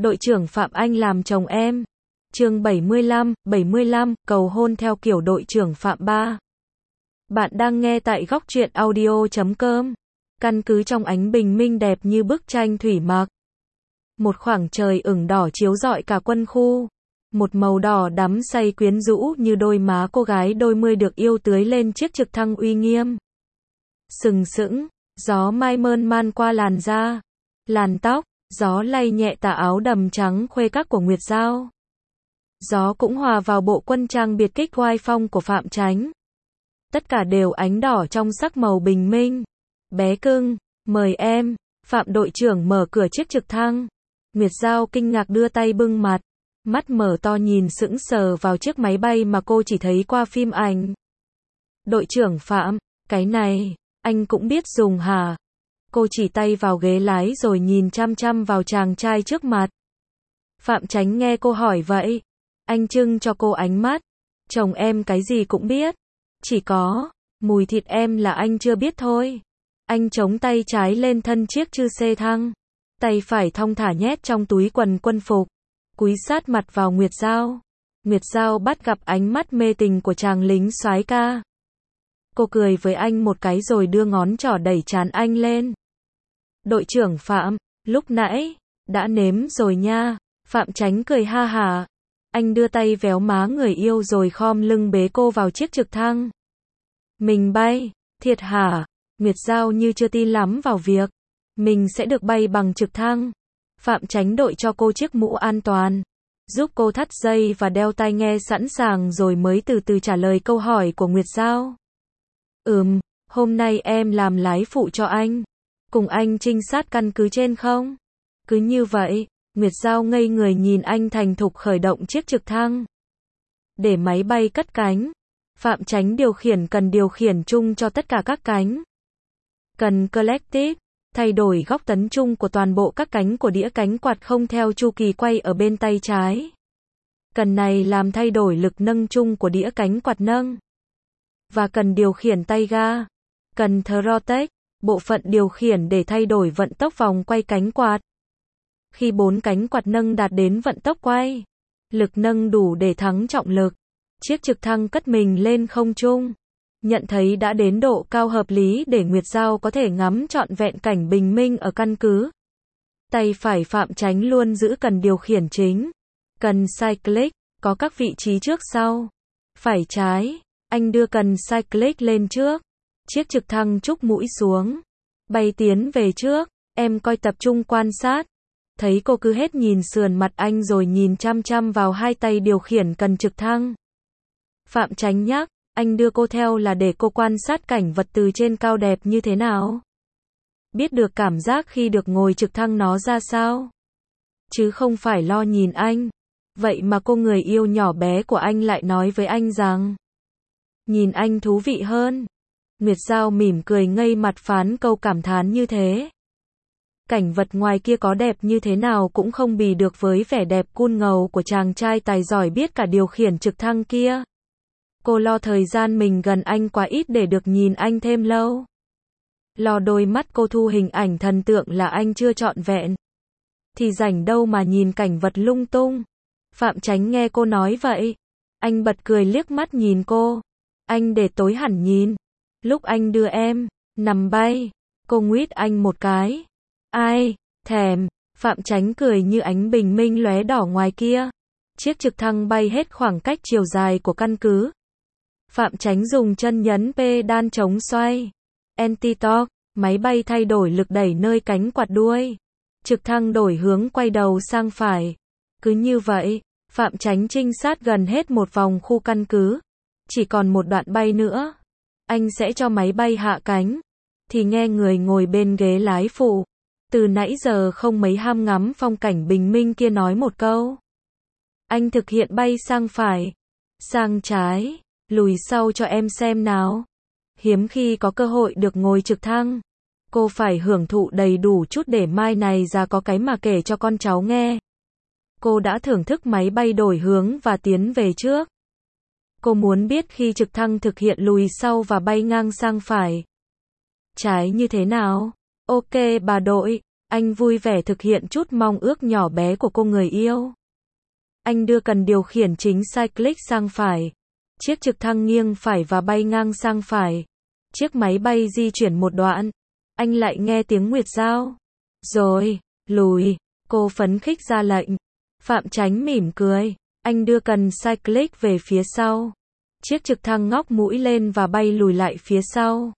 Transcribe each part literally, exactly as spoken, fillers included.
Đội trưởng Phạm Anh làm chồng em. Chương bảy mươi lăm, bảy mươi lăm, cầu hôn theo kiểu đội trưởng Phạm ba. Bạn đang nghe tại góc truyện audio chấm com. Căn cứ trong ánh bình minh đẹp như bức tranh thủy mặc. Một khoảng trời ửng đỏ chiếu rọi cả quân khu. Một màu đỏ đắm say quyến rũ như đôi má cô gái đôi mươi được yêu tưới lên chiếc trực thăng uy nghiêm. Sừng sững, gió mai mơn man qua làn da, làn tóc, gió lay nhẹ tà áo đầm trắng khuê các của Nguyệt Giao. Gió cũng hòa vào bộ quân trang biệt kích oai phong của Phạm Chánh. Tất cả đều ánh đỏ trong sắc màu bình minh. Bé cưng, mời em. Phạm đội trưởng mở cửa chiếc trực thăng. Nguyệt Giao kinh ngạc đưa tay bưng mặt. Mắt mở to nhìn sững sờ vào chiếc máy bay mà cô chỉ thấy qua phim ảnh. Đội trưởng Phạm, cái này, anh cũng biết dùng hả? Cô chỉ tay vào ghế lái rồi nhìn chăm chăm vào chàng trai trước mặt. Phạm Chánh nghe cô hỏi vậy. Anh trưng cho cô ánh mắt. Chồng em cái gì cũng biết. Chỉ có, mùi thịt em là anh chưa biết thôi. Anh chống tay trái lên thân chiếc chư xe thăng. Tay phải thong thả nhét trong túi quần quân phục. Cúi sát mặt vào Nguyệt Giao. Nguyệt Giao bắt gặp ánh mắt mê tình của chàng lính soái ca. Cô cười với anh một cái rồi đưa ngón trỏ đẩy trán anh lên. Đội trưởng Phạm, lúc nãy, đã nếm rồi nha. Phạm Chánh cười ha hả. Anh đưa tay véo má người yêu rồi khom lưng bế cô vào chiếc trực thăng. Mình bay, thiệt hả? Nguyệt Giao như chưa tin lắm vào việc mình sẽ được bay bằng trực thăng. Phạm Chánh đội cho cô chiếc mũ an toàn, giúp cô thắt dây và đeo tai nghe sẵn sàng rồi mới từ từ trả lời câu hỏi của Nguyệt Giao. Ừm, hôm nay em làm lái phụ cho anh. Cùng anh trinh sát căn cứ trên không? Cứ như vậy, Nguyệt Giao ngây người nhìn anh thành thục khởi động chiếc trực thăng. Để máy bay cất cánh, Phạm Chánh điều khiển cần điều khiển chung cho tất cả các cánh. Cần collective, thay đổi góc tấn chung của toàn bộ các cánh của đĩa cánh quạt không theo chu kỳ quay ở bên tay trái. Cần này làm thay đổi lực nâng chung của đĩa cánh quạt nâng. Và cần điều khiển tay ga. Cần throttle, bộ phận điều khiển để thay đổi vận tốc vòng quay cánh quạt. Khi bốn cánh quạt nâng đạt đến vận tốc quay, lực nâng đủ để thắng trọng lực, chiếc trực thăng cất mình lên không trung. Nhận thấy đã đến độ cao hợp lý để Nguyệt Giao có thể ngắm trọn vẹn cảnh bình minh ở căn cứ. Tay phải Phạm Chánh luôn giữ cần điều khiển chính. Cần cyclic, có các vị trí trước sau. Phải trái, anh đưa cần cyclic lên trước. Chiếc trực thăng trúc mũi xuống. Bay tiến về trước, em coi tập trung quan sát. Thấy cô cứ hết nhìn sườn mặt anh rồi nhìn chăm chăm vào hai tay điều khiển cần trực thăng. Phạm Chánh nhắc, anh đưa cô theo là để cô quan sát cảnh vật từ trên cao đẹp như thế nào. Biết được cảm giác khi được ngồi trực thăng nó ra sao. Chứ không phải lo nhìn anh. Vậy mà cô người yêu nhỏ bé của anh lại nói với anh rằng nhìn anh thú vị hơn. Nguyệt Giao mỉm cười ngây mặt phán câu cảm thán như thế. Cảnh vật ngoài kia có đẹp như thế nào cũng không bì được với vẻ đẹp cool ngầu của chàng trai tài giỏi biết cả điều khiển trực thăng kia. Cô lo thời gian mình gần anh quá ít để được nhìn anh thêm lâu. Lo đôi mắt cô thu hình ảnh thần tượng là anh chưa trọn vẹn. Thì rảnh đâu mà nhìn cảnh vật lung tung. Phạm Chánh nghe cô nói vậy. Anh bật cười liếc mắt nhìn cô. Anh để tối hẳn nhìn. Lúc anh đưa em, nằm bay. Cô nguyết anh một cái. Ai, thèm. Phạm Chánh cười như ánh bình minh lóe đỏ ngoài kia. Chiếc trực thăng bay hết khoảng cách chiều dài của căn cứ. Phạm Chánh dùng chân nhấn pedal chống xoay. Anti-torque, máy bay thay đổi lực đẩy nơi cánh quạt đuôi. Trực thăng đổi hướng quay đầu sang phải. Cứ như vậy, Phạm Chánh trinh sát gần hết một vòng khu căn cứ. Chỉ còn một đoạn bay nữa. Anh sẽ cho máy bay hạ cánh. Thì nghe người ngồi bên ghế lái phụ. Từ nãy giờ không mấy ham ngắm phong cảnh bình minh kia nói một câu. Anh thực hiện bay sang phải. Sang trái. Lùi sau cho em xem nào. Hiếm khi có cơ hội được ngồi trực thăng. Cô phải hưởng thụ đầy đủ chút để mai này ra có cái mà kể cho con cháu nghe. Cô đã thưởng thức máy bay đổi hướng và tiến về trước. Cô muốn biết khi trực thăng thực hiện lùi sau và bay ngang sang phải. Trái như thế nào? Ok bà đội. Anh vui vẻ thực hiện chút mong ước nhỏ bé của cô người yêu. Anh đưa cần điều khiển chính sai click sang phải. Chiếc trực thăng nghiêng phải và bay ngang sang phải. Chiếc máy bay di chuyển một đoạn. Anh lại nghe tiếng Nguyệt Giao. Rồi, lùi, cô phấn khích ra lệnh. Phạm Chánh mỉm cười. Anh đưa cần sai click về phía sau. Chiếc trực thăng ngóc mũi lên và bay lùi lại phía sau.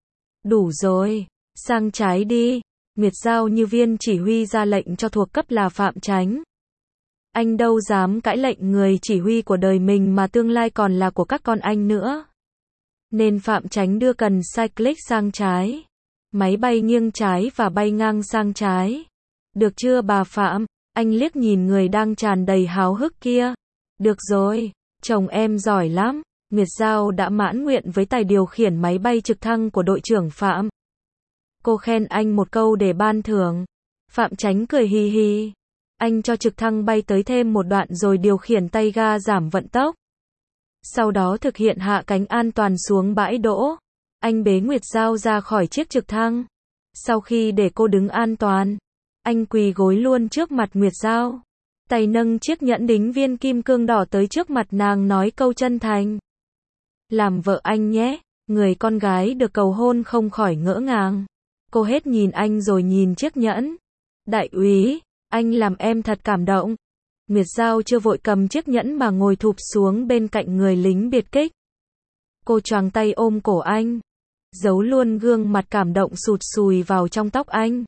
Đủ rồi, sang trái đi. Nguyệt Giao như viên chỉ huy ra lệnh cho thuộc cấp là Phạm Chánh. Anh đâu dám cãi lệnh người chỉ huy của đời mình mà tương lai còn là của các con anh nữa. Nên Phạm Chánh đưa cần sai click sang trái. Máy bay nghiêng trái và bay ngang sang trái. Được chưa bà Phạm? Anh liếc nhìn người đang tràn đầy háo hức kia. Được rồi, chồng em giỏi lắm. Nguyệt Giao đã mãn nguyện với tài điều khiển máy bay trực thăng của đội trưởng Phạm. Cô khen anh một câu để ban thưởng. Phạm Chánh cười hì hì. Anh cho trực thăng bay tới thêm một đoạn rồi điều khiển tay ga giảm vận tốc. Sau đó thực hiện hạ cánh an toàn xuống bãi đỗ. Anh bế Nguyệt Giao ra khỏi chiếc trực thăng. Sau khi để cô đứng an toàn, anh quỳ gối luôn trước mặt Nguyệt Giao. Tay nâng chiếc nhẫn đính viên kim cương đỏ tới trước mặt nàng nói câu chân thành. Làm vợ anh nhé. Người con gái được cầu hôn không khỏi ngỡ ngàng. Cô hết nhìn anh rồi nhìn chiếc nhẫn. Đại úy, anh làm em thật cảm động. Nguyệt Giao chưa vội cầm chiếc nhẫn mà ngồi thụp xuống bên cạnh người lính biệt kích. Cô choàng tay ôm cổ anh. Giấu luôn gương mặt cảm động sụt sùi vào trong tóc anh.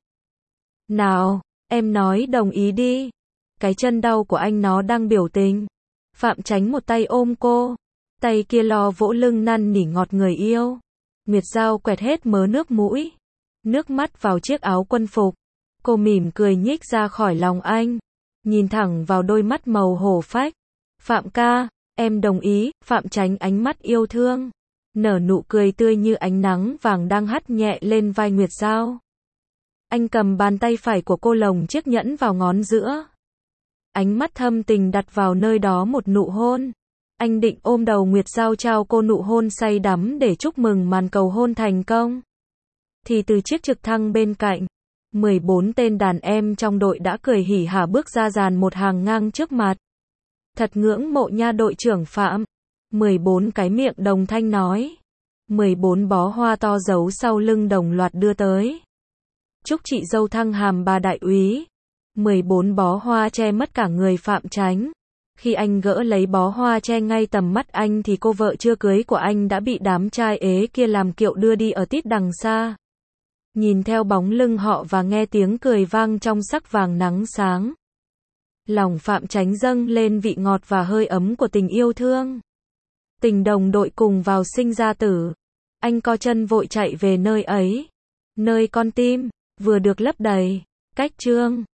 Nào, em nói đồng ý đi. Cái chân đau của anh nó đang biểu tình. Phạm Chánh một tay ôm cô. Tay kia lo vỗ lưng năn nỉ ngọt người yêu. Nguyệt Giao quẹt hết mớ nước mũi. Nước mắt vào chiếc áo quân phục. Cô mỉm cười nhích ra khỏi lòng anh. Nhìn thẳng vào đôi mắt màu hổ phách. Phạm ca, em đồng ý. Phạm Chánh ánh mắt yêu thương. Nở nụ cười tươi như ánh nắng vàng đang hắt nhẹ lên vai Nguyệt Giao. Anh cầm bàn tay phải của cô lồng chiếc nhẫn vào ngón giữa. Ánh mắt thâm tình đặt vào nơi đó một nụ hôn. Anh định ôm đầu Nguyệt Giao trao cô nụ hôn say đắm để chúc mừng màn cầu hôn thành công. Thì từ chiếc trực thăng bên cạnh, mười bốn tên đàn em trong đội đã cười hỉ hả bước ra dàn một hàng ngang trước mặt. Thật ngưỡng mộ nha đội trưởng Phạm. mười bốn cái miệng đồng thanh nói. mười bốn bó hoa to giấu sau lưng đồng loạt đưa tới. Chúc chị dâu thăng hàm bà đại úy. mười bốn bó hoa che mất cả người Phạm Chánh. Khi anh gỡ lấy bó hoa che ngay tầm mắt anh thì cô vợ chưa cưới của anh đã bị đám trai ế kia làm kiệu đưa đi ở tít đằng xa. Nhìn theo bóng lưng họ và nghe tiếng cười vang trong sắc vàng nắng sáng. Lòng Phạm Chánh dâng lên vị ngọt và hơi ấm của tình yêu thương. Tình đồng đội cùng vào sinh ra tử. Anh co chân vội chạy về nơi ấy. Nơi con tim, vừa được lấp đầy. Cách chương